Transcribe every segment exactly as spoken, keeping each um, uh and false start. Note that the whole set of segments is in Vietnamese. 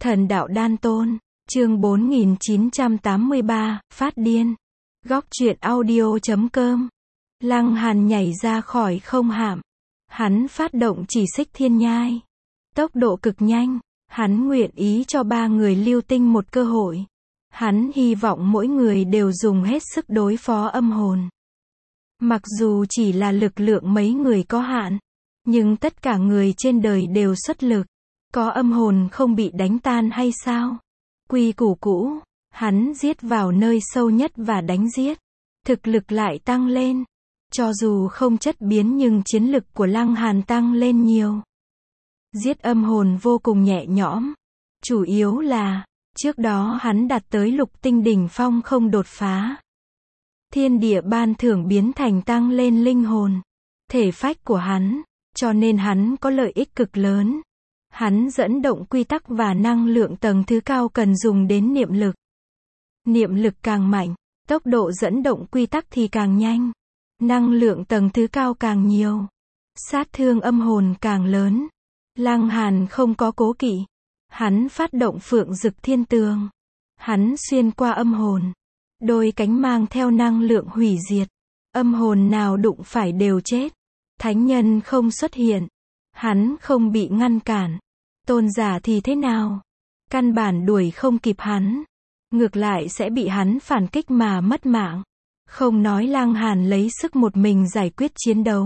Thần đạo đan tôn, chương bốn nghìn chín trăm tám mươi ba, phát điên. Góc truyện audio chấm com. Lăng Hàn nhảy ra khỏi không hạm. Hắn phát động chỉ xích thiên nhai. Tốc độ cực nhanh. Hắn nguyện ý cho ba người lưu tinh một cơ hội. Hắn hy vọng mỗi người đều dùng hết sức đối phó âm hồn. Mặc dù chỉ là lực lượng mấy người có hạn, nhưng tất cả người trên đời đều xuất lực. Có âm hồn không bị đánh tan hay sao? Quy củ cũ, hắn giết vào nơi sâu nhất và đánh giết. Thực lực lại tăng lên. Cho dù không chất biến nhưng chiến lực của Lăng Hàn tăng lên nhiều. Giết âm hồn vô cùng nhẹ nhõm. Chủ yếu là, trước đó hắn đạt tới lục tinh đỉnh phong không đột phá. Thiên địa ban thưởng biến thành tăng lên linh hồn, thể phách của hắn, cho nên hắn có lợi ích cực lớn. Hắn dẫn động quy tắc và năng lượng tầng thứ cao cần dùng đến niệm lực. Niệm lực càng mạnh, tốc độ dẫn động quy tắc thì càng nhanh. Năng lượng tầng thứ cao càng nhiều, sát thương âm hồn càng lớn. Lăng Hàn không có cố kỵ. Hắn phát động phượng dực thiên tường. Hắn xuyên qua âm hồn. Đôi cánh mang theo năng lượng hủy diệt. Âm hồn nào đụng phải đều chết. Thánh nhân không xuất hiện. Hắn không bị ngăn cản. Tôn giả thì thế nào? Căn bản đuổi không kịp hắn. Ngược lại sẽ bị hắn phản kích mà mất mạng. Không nói Lăng Hàn lấy sức một mình giải quyết chiến đấu.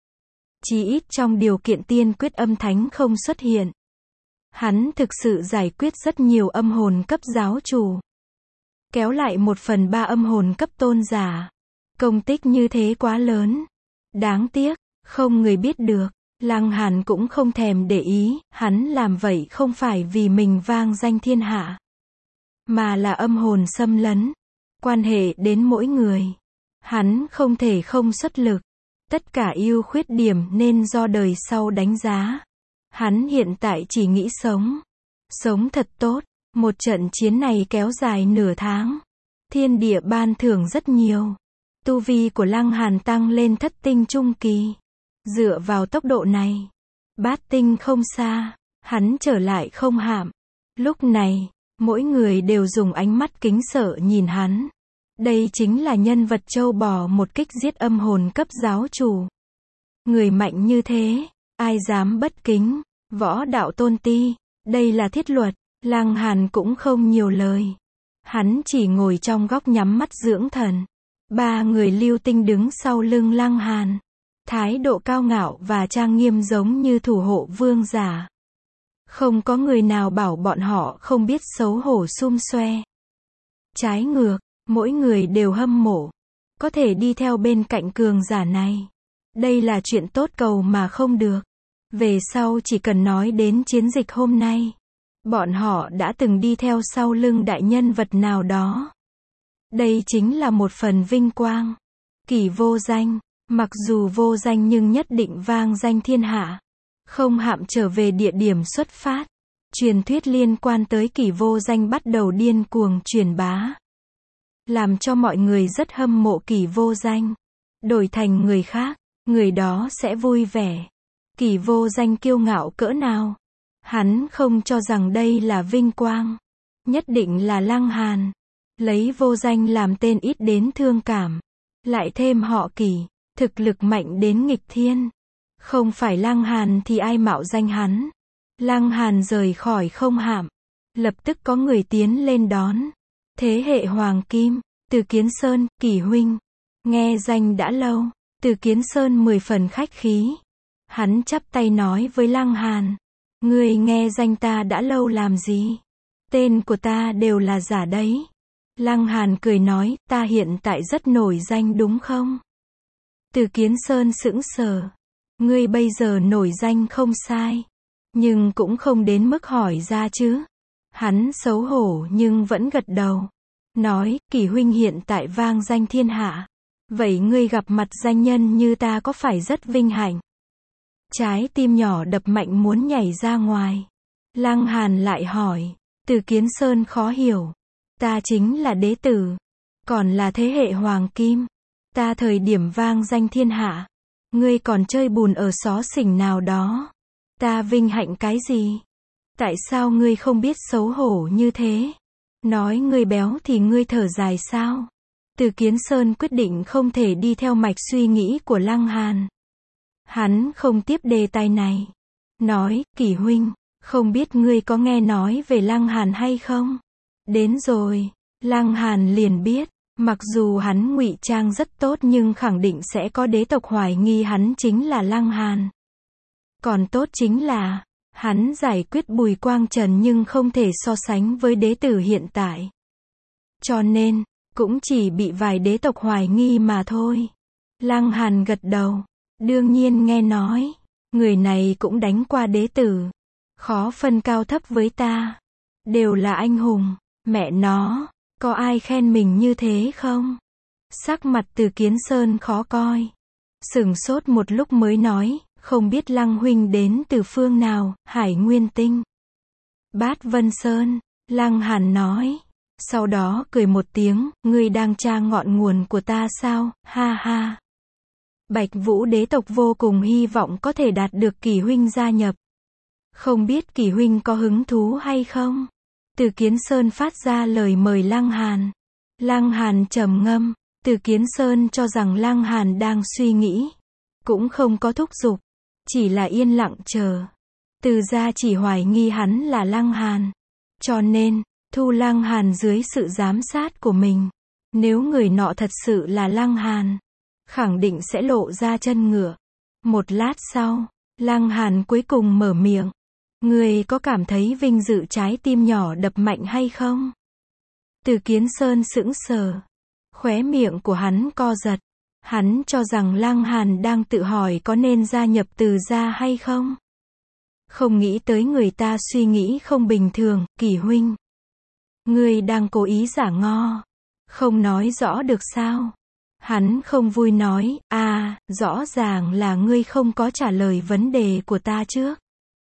Chỉ ít trong điều kiện tiên quyết âm thánh không xuất hiện. Hắn thực sự giải quyết rất nhiều âm hồn cấp giáo chủ. Kéo lại một phần ba âm hồn cấp tôn giả. Công tích như thế quá lớn. Đáng tiếc, không người biết được. Lăng Hàn cũng không thèm để ý, hắn làm vậy không phải vì mình vang danh thiên hạ. Mà là âm hồn xâm lấn. Quan hệ đến mỗi người. Hắn không thể không xuất lực. Tất cả ưu khuyết điểm nên do đời sau đánh giá. Hắn hiện tại chỉ nghĩ sống. Sống thật tốt. Một trận chiến này kéo dài nửa tháng. Thiên địa ban thưởng rất nhiều. Tu vi của Lăng Hàn tăng lên thất tinh trung kỳ. Dựa vào tốc độ này, bát tinh không xa, hắn trở lại không hạm. Lúc này, mỗi người đều dùng ánh mắt kính sợ nhìn hắn. Đây chính là nhân vật châu bò một kích giết âm hồn cấp giáo chủ. Người mạnh như thế, ai dám bất kính? Võ đạo tôn ti, đây là thiết luật. Lăng Hàn cũng không nhiều lời. Hắn chỉ ngồi trong góc nhắm mắt dưỡng thần. Ba người lưu tinh đứng sau lưng Lăng Hàn. Thái độ cao ngạo và trang nghiêm giống như thủ hộ vương giả. Không có người nào bảo bọn họ không biết xấu hổ xum xoe. Trái ngược, mỗi người đều hâm mộ. Có thể đi theo bên cạnh cường giả này. Đây là chuyện tốt cầu mà không được. Về sau chỉ cần nói đến chiến dịch hôm nay. Bọn họ đã từng đi theo sau lưng đại nhân vật nào đó. Đây chính là một phần vinh quang. Kỷ vô danh. Mặc dù vô danh nhưng nhất định vang danh thiên hạ. Không hạm trở về địa điểm xuất phát. Truyền thuyết liên quan tới Kỷ vô danh bắt đầu điên cuồng truyền bá. Làm cho mọi người rất hâm mộ Kỷ vô danh. Đổi thành người khác, người đó sẽ vui vẻ. Kỷ vô danh kiêu ngạo cỡ nào? Hắn không cho rằng đây là vinh quang. Nhất định là Lăng Hàn. Lấy vô danh làm tên ít đến thương cảm. Lại thêm họ Kỷ. Thực lực mạnh đến nghịch thiên. Không phải Lăng Hàn thì ai mạo danh hắn. Lăng Hàn rời khỏi không hạm. Lập tức có người tiến lên đón. Thế hệ Hoàng Kim. Từ Kiến Sơn, Kỷ huynh. Nghe danh đã lâu. Từ Kiến Sơn mười phần khách khí. Hắn chắp tay nói với Lăng Hàn. Ngươi nghe danh ta đã lâu làm gì? Tên của ta đều là giả đấy. Lăng Hàn cười nói, ta hiện tại rất nổi danh đúng không? Từ Kiến Sơn sững sờ. Ngươi bây giờ nổi danh không sai. Nhưng cũng không đến mức hỏi ra chứ. Hắn xấu hổ nhưng vẫn gật đầu. Nói, Kỷ huynh hiện tại vang danh thiên hạ. Vậy ngươi gặp mặt danh nhân như ta có phải rất vinh hạnh? Trái tim nhỏ đập mạnh muốn nhảy ra ngoài. Lăng Hàn lại hỏi. Từ Kiến Sơn khó hiểu. Ta chính là đế tử. Còn là thế hệ Hoàng Kim. Ta thời điểm vang danh thiên hạ. Ngươi còn chơi bùn ở xó xỉnh nào đó. Ta vinh hạnh cái gì? Tại sao ngươi không biết xấu hổ như thế? Nói ngươi béo thì ngươi thở dài sao? Từ Kiến Sơn quyết định không thể đi theo mạch suy nghĩ của Lăng Hàn. Hắn không tiếp đề tài này. Nói, Kỷ huynh, không biết ngươi có nghe nói về Lăng Hàn hay không? Đến rồi, Lăng Hàn liền biết, mặc dù hắn ngụy trang rất tốt nhưng khẳng định sẽ có đế tộc hoài nghi hắn chính là Lăng Hàn. Còn tốt chính là, hắn giải quyết Bùi Quang Trần nhưng không thể so sánh với đế tử hiện tại. Cho nên, cũng chỉ bị vài đế tộc hoài nghi mà thôi. Lăng Hàn gật đầu, đương nhiên nghe nói, người này cũng đánh qua đế tử. Khó phân cao thấp với ta. Đều là anh hùng, mẹ nó, có ai khen mình như thế không? Sắc mặt Từ Kiến Sơn khó coi. Sửng sốt một lúc mới nói, không biết Lăng huynh đến từ phương nào, Hải Nguyên Tinh. Bát Vân Sơn, Lăng Hàn nói. Sau đó cười một tiếng, ngươi đang tra ngọn nguồn của ta sao, ha ha. Bạch Vũ đế tộc vô cùng hy vọng có thể đạt được Kỷ huynh gia nhập. Không biết Kỷ huynh có hứng thú hay không? Từ Kiến Sơn phát ra lời mời Lăng Hàn. Lăng Hàn trầm ngâm, Từ Kiến Sơn cho rằng Lăng Hàn đang suy nghĩ. Cũng không có thúc giục, chỉ là yên lặng chờ. Từ gia chỉ hoài nghi hắn là Lăng Hàn. Cho nên, thu Lăng Hàn dưới sự giám sát của mình. Nếu người nọ thật sự là Lăng Hàn, khẳng định sẽ lộ ra chân ngựa. Một lát sau, Lăng Hàn cuối cùng mở miệng. Ngươi có cảm thấy vinh dự trái tim nhỏ đập mạnh hay không? Từ Kiến Sơn sững sờ. Khóe miệng của hắn co giật. Hắn cho rằng Lăng Hàn đang tự hỏi có nên gia nhập Từ gia hay không? Không nghĩ tới người ta suy nghĩ không bình thường, Kỷ huynh. Ngươi đang cố ý giả ngo. Không nói rõ được sao? Hắn không vui nói, à, rõ ràng là ngươi không có trả lời vấn đề của ta trước.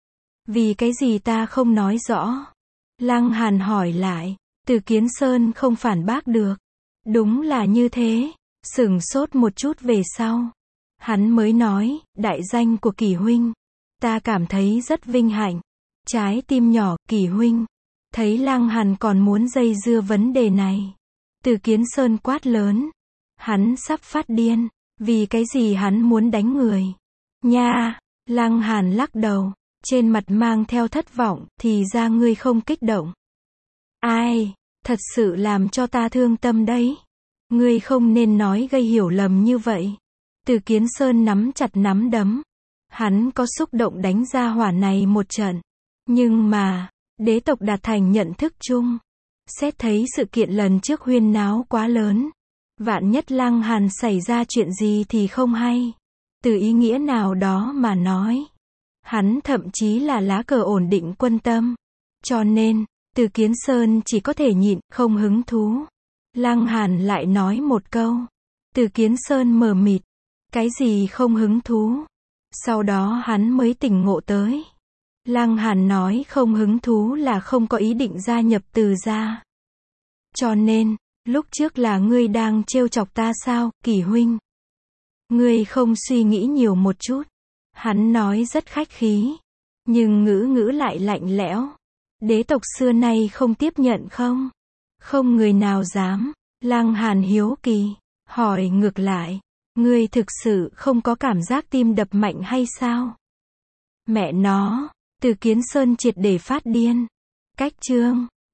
Vì cái gì ta không nói rõ? Lăng Hàn hỏi lại. Từ Kiến Sơn không phản bác được. Đúng là như thế. Sửng sốt một chút về sau. Hắn mới nói, đại danh của Kỷ huynh. Ta cảm thấy rất vinh hạnh. Trái tim nhỏ, Kỷ huynh. Thấy Lăng Hàn còn muốn dây dưa vấn đề này. Từ Kiến Sơn quát lớn. Hắn sắp phát điên. Vì cái gì hắn muốn đánh người? Nha! Lăng Hàn lắc đầu. Trên mặt mang theo thất vọng, thì ra ngươi không kích động. Ai? Thật sự làm cho ta thương tâm đấy. Ngươi không nên nói gây hiểu lầm như vậy. Từ Kiến Sơn nắm chặt nắm đấm. Hắn có xúc động đánh ra hỏa này một trận. Nhưng mà, đế tộc đạt thành nhận thức chung. Xét thấy sự kiện lần trước huyên náo quá lớn. Vạn nhất Lăng Hàn xảy ra chuyện gì thì không hay. Từ ý nghĩa nào đó mà nói. Hắn thậm chí là lá cờ ổn định quân tâm. Cho nên, Từ Kiến Sơn chỉ có thể nhịn, không hứng thú. Lăng Hàn lại nói một câu. Từ Kiến Sơn mờ mịt. Cái gì không hứng thú? Sau đó hắn mới tỉnh ngộ tới. Lăng Hàn nói không hứng thú là không có ý định gia nhập Từ gia. Cho nên, lúc trước là ngươi đang trêu chọc ta sao, Kỷ huynh? Ngươi không suy nghĩ nhiều một chút. Hắn nói rất khách khí. Nhưng ngữ ngữ lại lạnh lẽo. Đế tộc xưa nay không tiếp nhận không? Không người nào dám. Lăng Hàn hiếu kỳ. Hỏi ngược lại. Ngươi thực sự không có cảm giác tim đập mạnh hay sao? Mẹ nó. Từ Kiến Sơn triệt để phát điên. Cách chương.